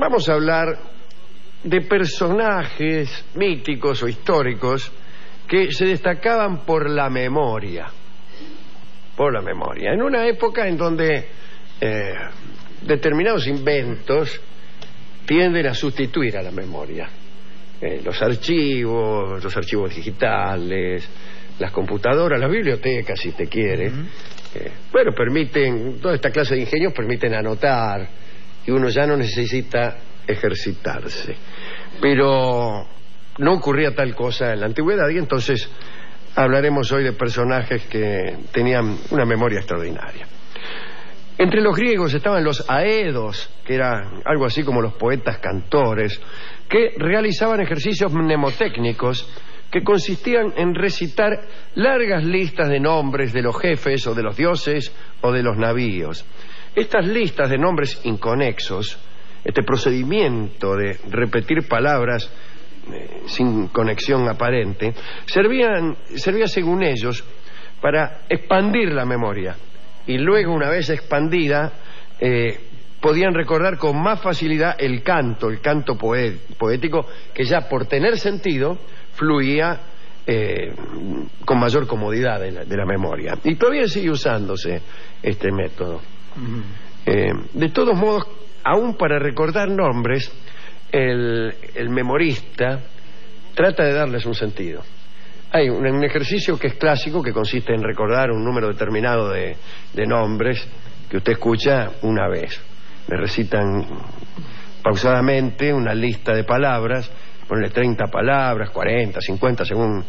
Vamos a hablar de personajes míticos o históricos que se destacaban por la memoria. Por la memoria. En una época en donde determinados inventos tienden a sustituir a la memoria. Los archivos digitales, las computadoras, las bibliotecas, si te quiere. Bueno, permiten, toda esta clase de ingenios permiten anotar, y uno ya no necesita ejercitarse. Pero no ocurría tal cosa en la antigüedad, y entonces hablaremos hoy de personajes que tenían una memoria extraordinaria. Entre los griegos estaban los aedos, que eran algo así como los poetas cantores, que realizaban ejercicios mnemotécnicos que consistían en recitar largas listas de nombres de los jefes o de los dioses o de los navíos. Estas listas de nombres inconexos, este procedimiento de repetir palabras sin conexión aparente, servía según ellos para expandir la memoria, y luego, una vez expandida, podían recordar con más facilidad el canto poético, que ya por tener sentido fluía con mayor comodidad de la memoria. Y todavía sigue usándose este método. De todos modos, aún para recordar nombres, el memorista trata de darles un sentido. Hay un ejercicio que es clásico, que consiste en recordar un número determinado de nombres que usted escucha una vez. Le recitan pausadamente una lista de palabras, ponle 30 palabras, 40, 50, según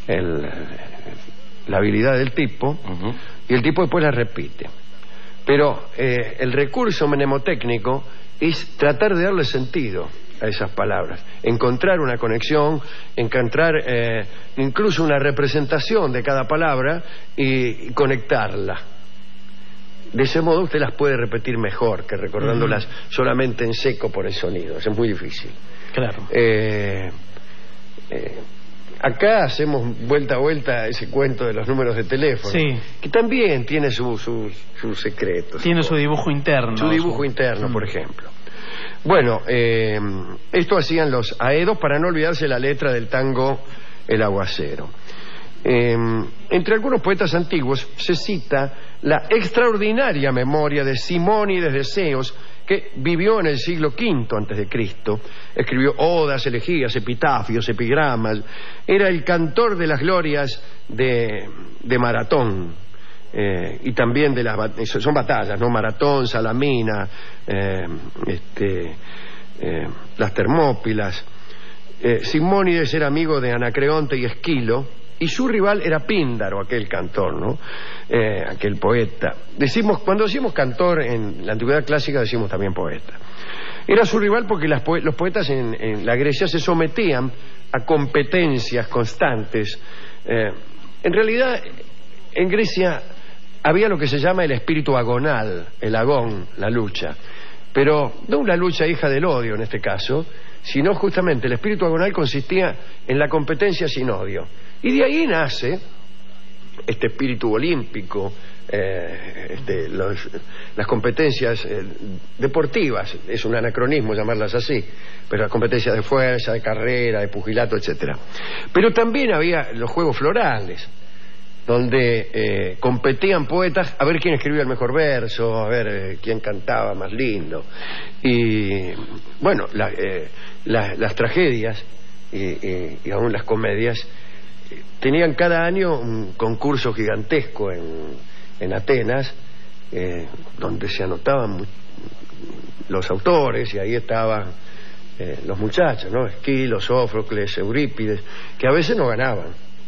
la habilidad del tipo, y el tipo después las repite. Pero el recurso mnemotécnico es tratar de darle sentido a esas palabras, encontrar una conexión, encontrar incluso una representación de cada palabra y conectarla. De ese modo usted las puede repetir mejor que recordándolas solamente en seco por el sonido. Eso es muy difícil. Claro. Acá hacemos vuelta a vuelta ese cuento de los números de teléfono, sí, que también tiene sus secretos. Tiene su dibujo interno. Su dibujo interno, por ejemplo. Bueno, esto hacían los aedos para no olvidarse la letra del tango El Aguacero. Entre algunos poetas antiguos se cita la extraordinaria memoria de Simónides de Ceos, que vivió en el siglo V a.C. Escribió odas, elegías, epitafios, epigramas. Era el cantor de las glorias de Maratón. Y también de son batallas, ¿no? Maratón, Salamina, las Termópilas. Simónides era amigo de Anacreonte y Esquilo, y su rival era Píndaro, aquel cantor, ¿no? Aquel poeta. Cuando decimos cantor en la antigüedad clásica, decimos también poeta. Era su rival porque los poetas en la Grecia se sometían a competencias constantes. En realidad, en Grecia había lo que se llama el espíritu agonal, el agón, la lucha. Pero no una lucha hija del odio en este caso, sino justamente el espíritu agonal consistía en la competencia sin odio. Y de ahí nace este espíritu olímpico, las competencias deportivas, es un anacronismo llamarlas así, pero las competencias de fuerza, de carrera, de pugilato, etcétera. Pero también había los juegos florales, donde competían poetas a ver quién escribía el mejor verso, a ver quién cantaba más lindo. Y bueno, las tragedias y aún las comedias tenían cada año un concurso gigantesco en Atenas, donde se anotaban los autores, y ahí estaban los muchachos, ¿no? Esquilo, Sófocles, Eurípides, que a veces no ganaban.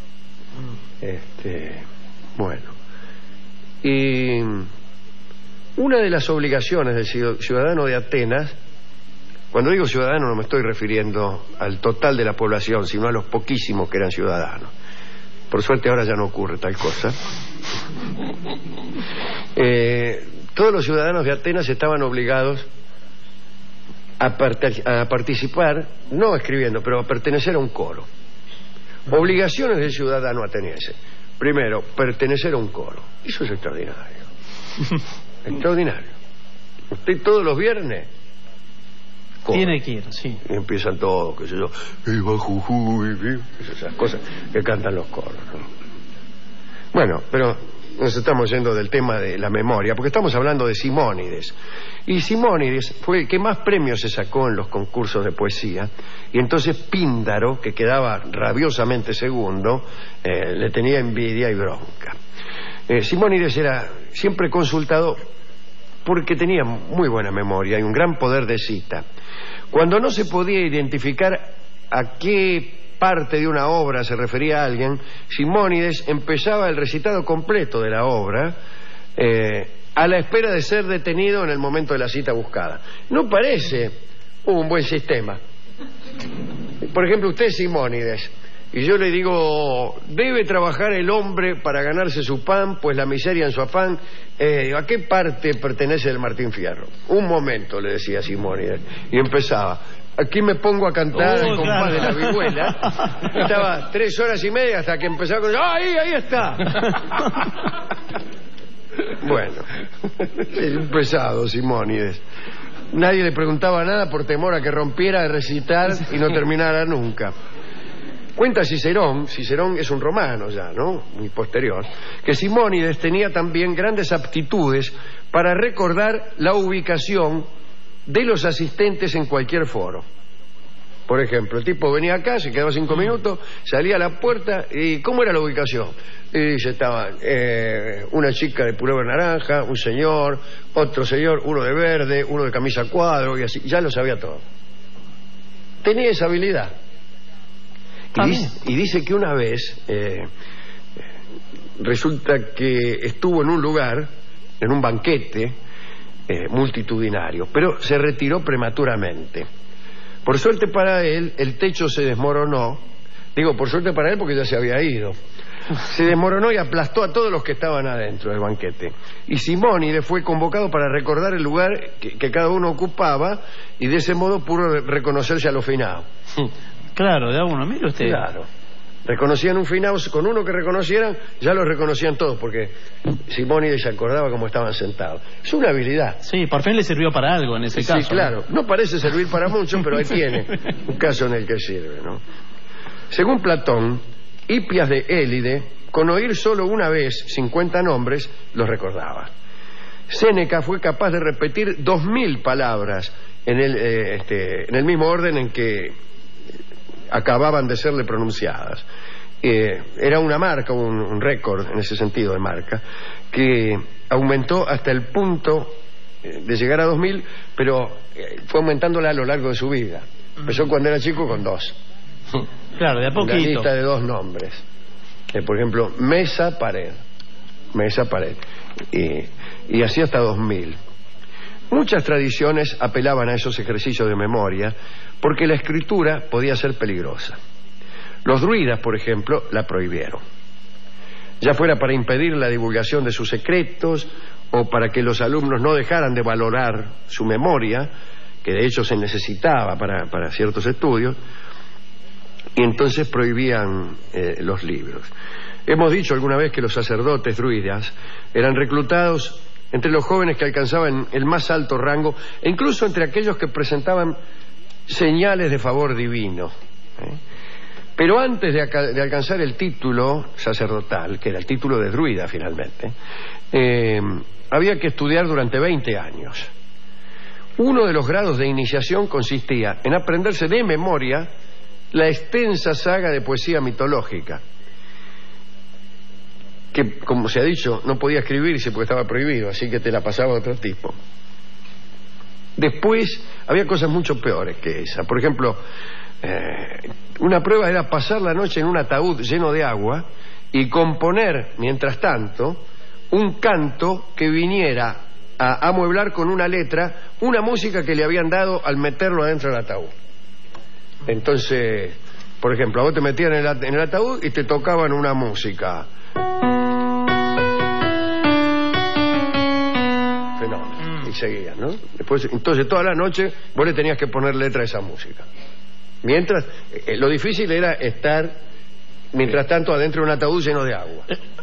Bueno, y una de las obligaciones del ciudadano de Atenas, cuando digo ciudadano no me estoy refiriendo al total de la población, sino a los poquísimos que eran ciudadanos. Por suerte ahora ya no ocurre tal cosa. Todos los ciudadanos de Atenas estaban obligados a participar, no escribiendo, pero a pertenecer a un coro. Obligaciones del ciudadano ateniense. Primero, pertenecer a un coro. Eso es extraordinario. Extraordinario. Usted todos los viernes coro. Tiene que ir, sí. Y empiezan todos, qué sé yo, viva Jujuy, esas cosas que cantan los coros, ¿no? Bueno, pero nos estamos yendo del tema de la memoria, porque estamos hablando de Simónides. Y Simónides fue el que más premios se sacó en los concursos de poesía, y entonces Píndaro, que quedaba rabiosamente segundo, le tenía envidia y bronca. Simónides era siempre consultado porque tenía muy buena memoria y un gran poder de cita. Cuando no se podía identificar a qué parte de una obra se refería a alguien, Simónides empezaba el recitado completo de la obra a la espera de ser detenido en el momento de la cita buscada. ¿No parece un buen sistema? Por ejemplo, usted es Simónides y yo le digo, debe trabajar el hombre para ganarse su pan, pues la miseria en su afán. ¿A qué parte pertenece el Martín Fierro? Un momento, le decía Simónides, y empezaba. Aquí me pongo a cantar el compás de la vihuela. Estaba 3 horas y media hasta que empezaba con... ¡Ahí está! Bueno, es un pesado Simónides. Nadie le preguntaba nada por temor a que rompiera de recitar y no terminara nunca. Cuenta Cicerón es un romano ya, ¿no? Muy posterior, que Simónides tenía también grandes aptitudes para recordar la ubicación de los asistentes en cualquier foro. Por ejemplo, el tipo venía acá, se quedaba 5 minutos, salía a la puerta y ¿cómo era la ubicación? Y dice, estaban una chica de pullover naranja, un señor, otro señor, uno de verde, uno de camisa cuadro y así, ya lo sabía todo. Tenía esa habilidad. Y dice que una vez resulta que estuvo en un lugar, en un banquete multitudinario, pero se retiró prematuramente. Por suerte para él, el techo se desmoronó. Digo, por suerte para él porque ya se había ido. Se desmoronó y aplastó a todos los que estaban adentro del banquete. Y Simónides fue convocado para recordar el lugar que cada uno ocupaba y de ese modo pudo reconocerse a los finados. Claro, de a uno, mire usted. Claro. Reconocían un finado, con uno que reconocieran, ya lo reconocían todos, porque Simónides se acordaba cómo estaban sentados. Es una habilidad. Sí, por fin le sirvió para algo en ese caso. Sí, claro. No parece servir para mucho, pero ahí tiene un caso en el que sirve, ¿no? Según Platón, Hipias de Élide, con oír solo una vez 50 nombres, los recordaba. Séneca fue capaz de repetir 2000 palabras en el mismo orden en que acababan de serle pronunciadas. Era una marca, un récord en ese sentido de marca, que aumentó hasta el punto de llegar a 2000, pero fue aumentándola a lo largo de su vida. Empezó cuando era chico con 2. Claro, de a poquito. Una lista de 2 nombres. Por ejemplo, mesa, pared. Mesa, pared. Y así hasta 2000. Muchas tradiciones apelaban a esos ejercicios de memoria porque la escritura podía ser peligrosa. Los druidas, por ejemplo, la prohibieron. Ya fuera para impedir la divulgación de sus secretos o para que los alumnos no dejaran de valorar su memoria, que de hecho se necesitaba para ciertos estudios, y entonces prohibían los libros. Hemos dicho alguna vez que los sacerdotes druidas eran reclutados entre los jóvenes que alcanzaban el más alto rango e incluso entre aquellos que presentaban señales de favor divino. Pero antes de alcanzar el título sacerdotal, que era el título de druida finalmente, había que estudiar durante 20 años. Uno de los grados de iniciación consistía en aprenderse de memoria la extensa saga de poesía mitológica, que, como se ha dicho, no podía escribirse porque estaba prohibido, así que te la pasaba a otro tipo. Después había cosas mucho peores que esa. Por ejemplo, una prueba era pasar la noche en un ataúd lleno de agua y componer, mientras tanto, un canto que viniera a amueblar con una letra una música que le habían dado al meterlo adentro del ataúd. Entonces, por ejemplo, a vos te metían en el ataúd y te tocaban una música. Fenómeno. Y seguían, ¿no? Después, entonces toda la noche vos le tenías que poner letra a esa música. Mientras, lo difícil era estar, mientras tanto, adentro de un ataúd lleno de agua.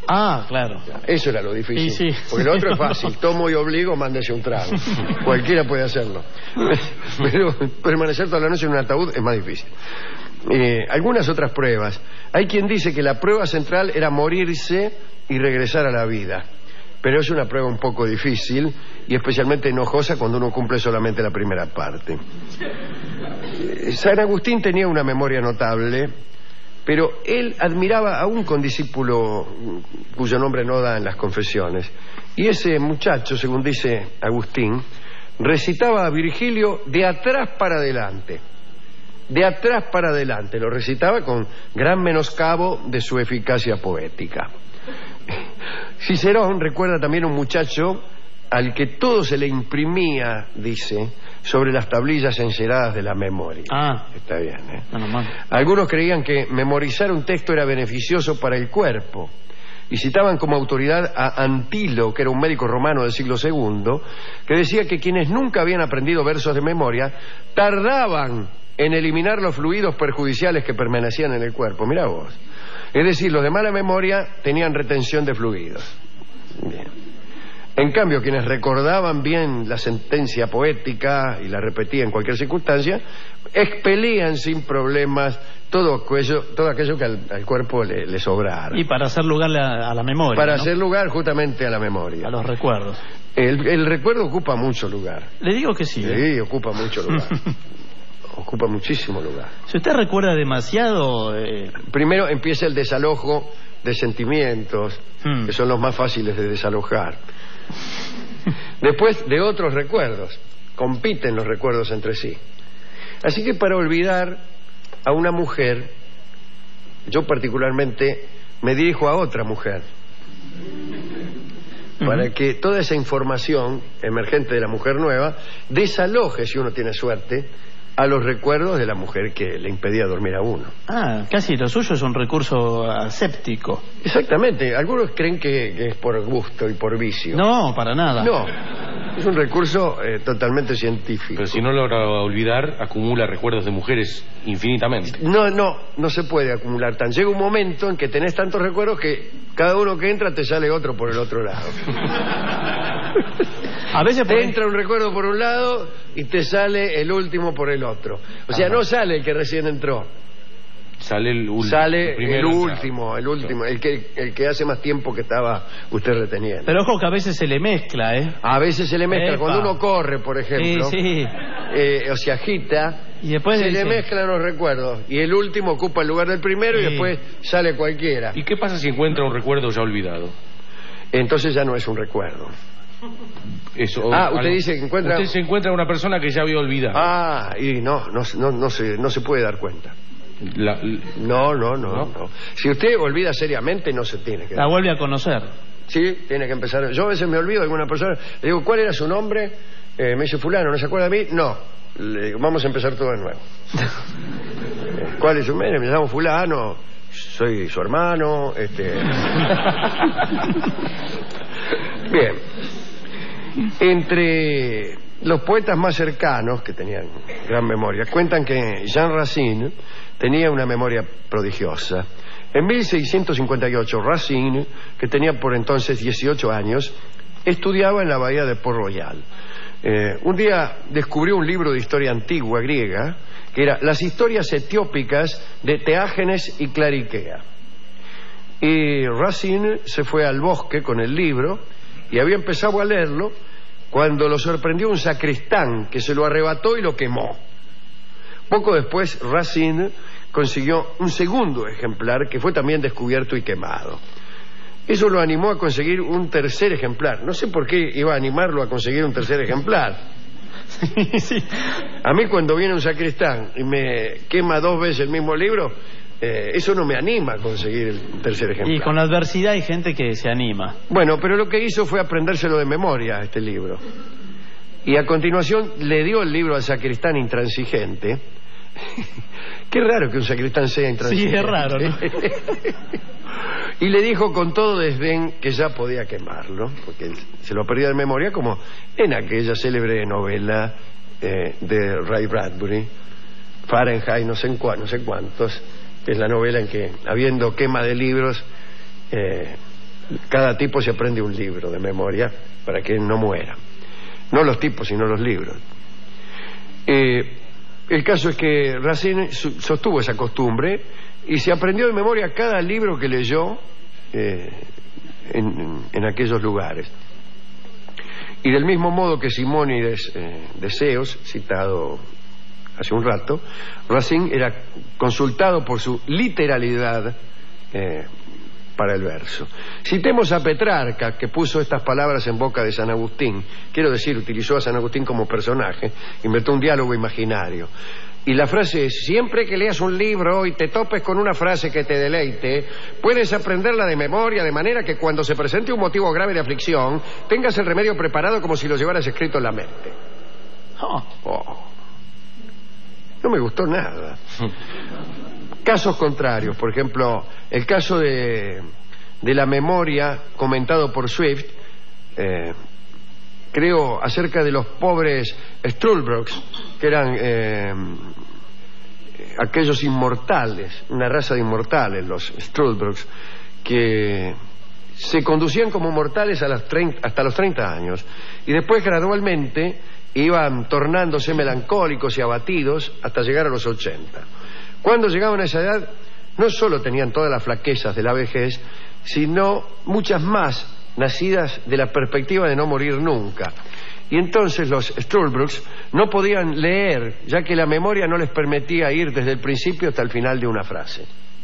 Ah, claro. Eso era lo difícil. Sí, sí. Porque lo otro es fácil. Tomo y obligo, mándese un trago. Cualquiera puede hacerlo. Pero permanecer toda la noche en un ataúd es más difícil. Algunas otras pruebas. Hay quien dice que la prueba central era morirse y regresar a la vida. Pero es una prueba un poco difícil y especialmente enojosa cuando uno cumple solamente la primera parte. San Agustín tenía una memoria notable, pero él admiraba a un condiscípulo cuyo nombre no da en las confesiones. Y ese muchacho, según dice Agustín, recitaba a Virgilio de atrás para adelante. De atrás para adelante. Lo recitaba con gran menoscabo de su eficacia poética. Cicerón recuerda también a un muchacho al que todo se le imprimía, dice, sobre las tablillas enceradas de la memoria. Ah. Está bien, ¿eh? Bueno, mal. Algunos creían que memorizar un texto era beneficioso para el cuerpo y citaban como autoridad a Antilo, que era un médico romano del siglo II, que decía que quienes nunca habían aprendido versos de memoria tardaban en eliminar los fluidos perjudiciales que permanecían en el cuerpo. Mirá vos. Es decir, los de mala memoria tenían retención de fluidos. Bien. En cambio, quienes recordaban bien la sentencia poética y la repetían en cualquier circunstancia, expelían sin problemas todo aquello que al cuerpo le sobrara. Y para hacer lugar a la memoria. Para ¿no? hacer lugar justamente a la memoria. A los recuerdos. El recuerdo ocupa mucho lugar. Le digo que sí. Sí, ocupa mucho lugar. Ocupa muchísimo lugar. Si usted recuerda demasiado... Primero empieza el desalojo de sentimientos, que son los más fáciles de desalojar. Después de otros recuerdos. Compiten los recuerdos entre sí. Así que para olvidar a una mujer, yo particularmente me dirijo a otra mujer. Para que toda esa información emergente de la mujer nueva desaloje, si uno tiene suerte, a los recuerdos de la mujer que le impedía dormir a uno. Ah, casi lo suyo es un recurso aséptico. Exactamente. Algunos creen que es por gusto y por vicio. No, para nada. No, es un recurso totalmente científico. Pero si no logra olvidar, acumula recuerdos de mujeres infinitamente. No se puede acumular tan. Llega un momento en que tenés tantos recuerdos que cada uno que entra te sale otro por el otro lado. A veces te entra un recuerdo por un lado y te sale el último por el otro. O sea, no sale el que recién entró. Sale el último, el que hace más tiempo que estaba usted reteniendo. Pero ojo que a veces se le mezcla, ¿eh? A veces se le mezcla. Epa. Cuando uno corre, por ejemplo, sí. O se agita, y después se le mezclan los recuerdos. Y el último ocupa el lugar del primero y después sale cualquiera. ¿Y qué pasa si encuentra un recuerdo ya olvidado? Entonces ya no es un recuerdo. Eso, usted dice que encuentra... Usted se encuentra una persona que ya había olvidado. Y no se puede dar cuenta. No. Si usted olvida seriamente, no se tiene que dar. La vuelve a conocer. Sí, tiene que empezar. Yo a veces me olvido de alguna persona. Le digo, ¿cuál era su nombre? Me dice fulano, ¿no se acuerda de mí? No. Le digo, vamos a empezar todo de nuevo. ¿Cuál es su nombre? Me llamo fulano. Soy su hermano. Bien. Entre los poetas más cercanos, que tenían gran memoria, cuentan que Jean Racine tenía una memoria prodigiosa. En 1658, Racine, que tenía por entonces 18 años, estudiaba en la bahía de Port Royal. Un día descubrió un libro de historia antigua griega, que era Las historias etiópicas de Teágenes y Clariquea. Y Racine se fue al bosque con el libro y había empezado a leerlo cuando lo sorprendió un sacristán que se lo arrebató y lo quemó. Poco después Racine consiguió un segundo ejemplar que fue también descubierto y quemado. Eso lo animó a conseguir un tercer ejemplar. No sé por qué iba a animarlo a conseguir un tercer ejemplar. Sí. A mí cuando viene un sacristán y me quema 2 veces el mismo libro, eso no me anima a conseguir el tercer ejemplar. Y con la adversidad hay gente que se anima. Bueno, pero lo que hizo fue aprendérselo de memoria, este libro. Y a continuación le dio el libro al sacristán intransigente. Qué raro que un sacristán sea intransigente. Sí, es raro, ¿no? Y le dijo con todo desdén que ya podía quemarlo, porque se lo perdía de memoria, como en aquella célebre novela de Ray Bradbury, Fahrenheit no sé cuántos, es la novela en que, habiendo quema de libros, Cada tipo se aprende un libro de memoria para que no muera. No los tipos, sino los libros. El caso es que Racine sostuvo esa costumbre y se aprendió de memoria cada libro que leyó en aquellos lugares. Y del mismo modo que Simónides de Ceos, citado hace un rato, Racine era consultado por su literalidad para el verso. Citemos a Petrarca, que puso estas palabras en boca de San Agustín. Quiero decir, utilizó a San Agustín como personaje, inventó un diálogo imaginario. Y la frase es: siempre que leas un libro y te topes con una frase que te deleite, puedes aprenderla de memoria, de manera que cuando se presente un motivo grave de aflicción, tengas el remedio preparado como si lo llevaras escrito en la mente. No me gustó nada. Casos contrarios, por ejemplo, el caso de la memoria comentado por Swift, creo, acerca de los pobres Struldbrugs, que eran aquellos inmortales, una raza de inmortales, los Struldbrugs, que se conducían como mortales hasta los 30 años y después gradualmente iban tornándose melancólicos y abatidos hasta llegar a los 80. Cuando llegaban a esa edad, no solo tenían todas las flaquezas de la vejez, sino muchas más nacidas de la perspectiva de no morir nunca. Y entonces los Struldbrugs no podían leer, ya que la memoria no les permitía ir desde el principio hasta el final de una frase.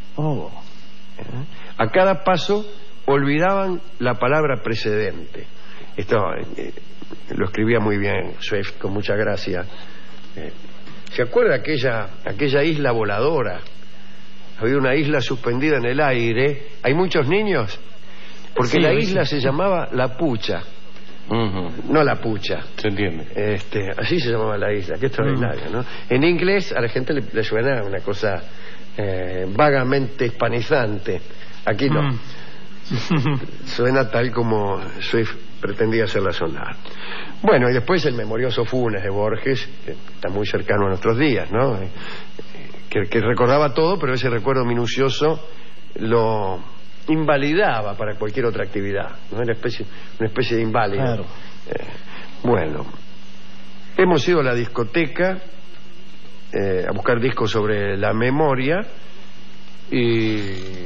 A cada paso olvidaban la palabra precedente. Esto lo escribía muy bien Swift, con mucha gracia. ¿Se acuerda aquella isla voladora? Había una isla suspendida en el aire. ¿Hay muchos niños? Porque sí, la isla se llamaba La Pucha. No La Pucha. Se entiende. Así se llamaba la isla. Qué extraordinario, ¿no? En inglés a la gente le suena una cosa vagamente hispanizante. Aquí no. Suena tal como Swift pretendía hacerla sonar. Bueno, y después el memorioso Funes de Borges, que está muy cercano a nuestros días, ¿no? Que recordaba todo, pero ese recuerdo minucioso lo invalidaba para cualquier otra actividad, ¿no? Era una especie de inválido. Claro. Bueno, hemos ido a la discoteca a buscar discos sobre la memoria y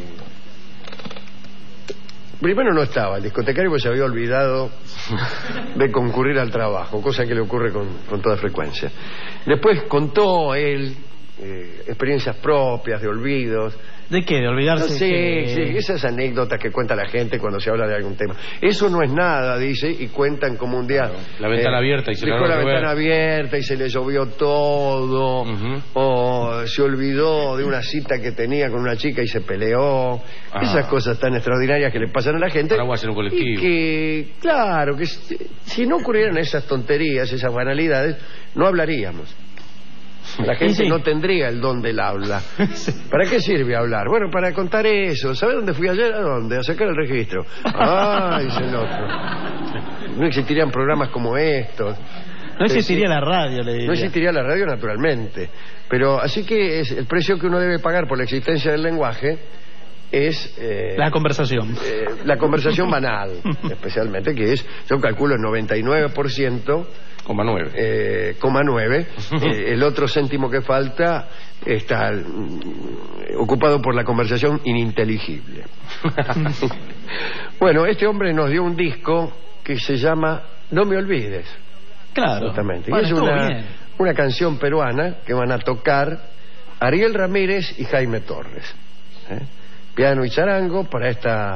primero no estaba el discotecario porque se había olvidado de concurrir al trabajo, cosa que le ocurre con toda frecuencia. Después contó él experiencias propias de olvidos. ¿De qué? ¿De olvidarse? Sí, esas anécdotas que cuenta la gente cuando se habla de algún tema. Eso no es nada, dice, y cuentan como un día... La ventana abierta y se dejó la ventana abierta y se le llovió todo, o se olvidó de una cita que tenía con una chica y se peleó. Esas cosas tan extraordinarias que le pasan a la gente. Ahora voy a hacer un colectivo. Y que, claro, que si no ocurrieran esas tonterías, esas banalidades, no hablaríamos. La gente no tendría el don del habla. ¿Para qué sirve hablar? Bueno, para contar eso. ¿Sabe dónde fui ayer? ¿A dónde? A sacar el registro. Dice el otro. No existirían programas como estos. No existiría la radio, le diría. No existiría la radio, naturalmente. Pero así que el precio que uno debe pagar por la existencia del lenguaje es... la conversación. La conversación banal, especialmente, que es, yo calculo, el 99%... Coma 9. El otro céntimo que falta está ocupado por la conversación ininteligible. Bueno, este hombre nos dio un disco que se llama No me olvides. Claro. Justamente. Bueno, y es una canción peruana que van a tocar Ariel Ramírez y Jaime Torres. Piano y charango para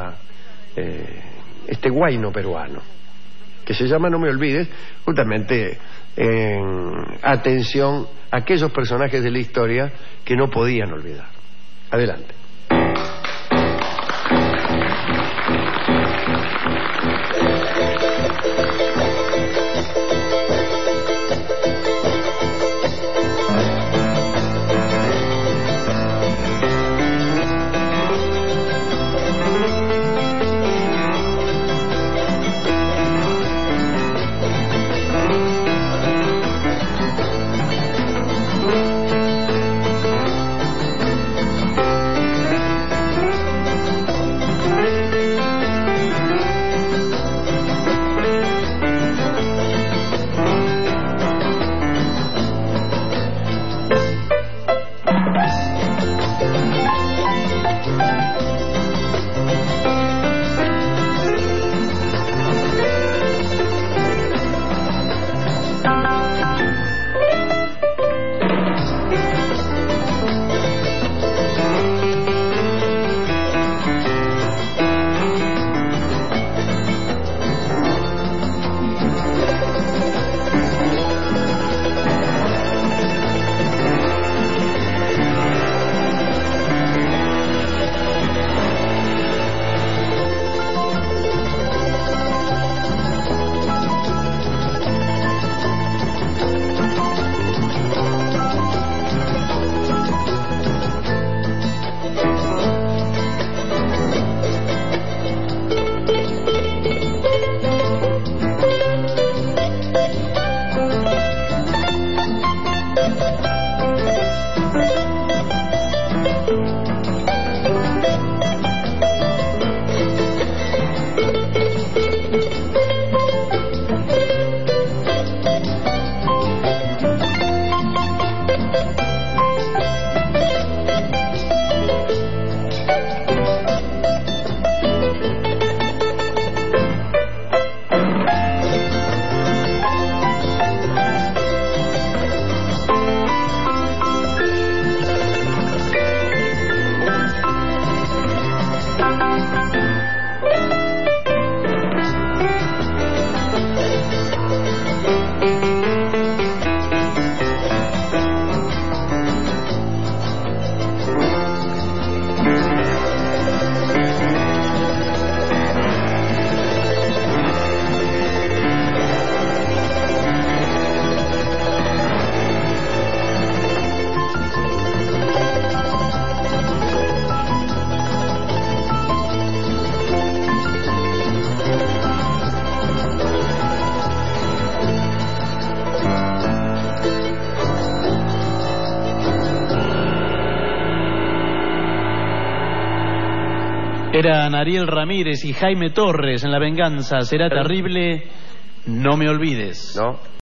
este guayno peruano, que se llama No me olvides, justamente en atención a aquellos personajes de la historia que no podían olvidar. Adelante. Eran Ariel Ramírez y Jaime Torres en La Venganza Será Terrible, No Me Olvides. ¿No?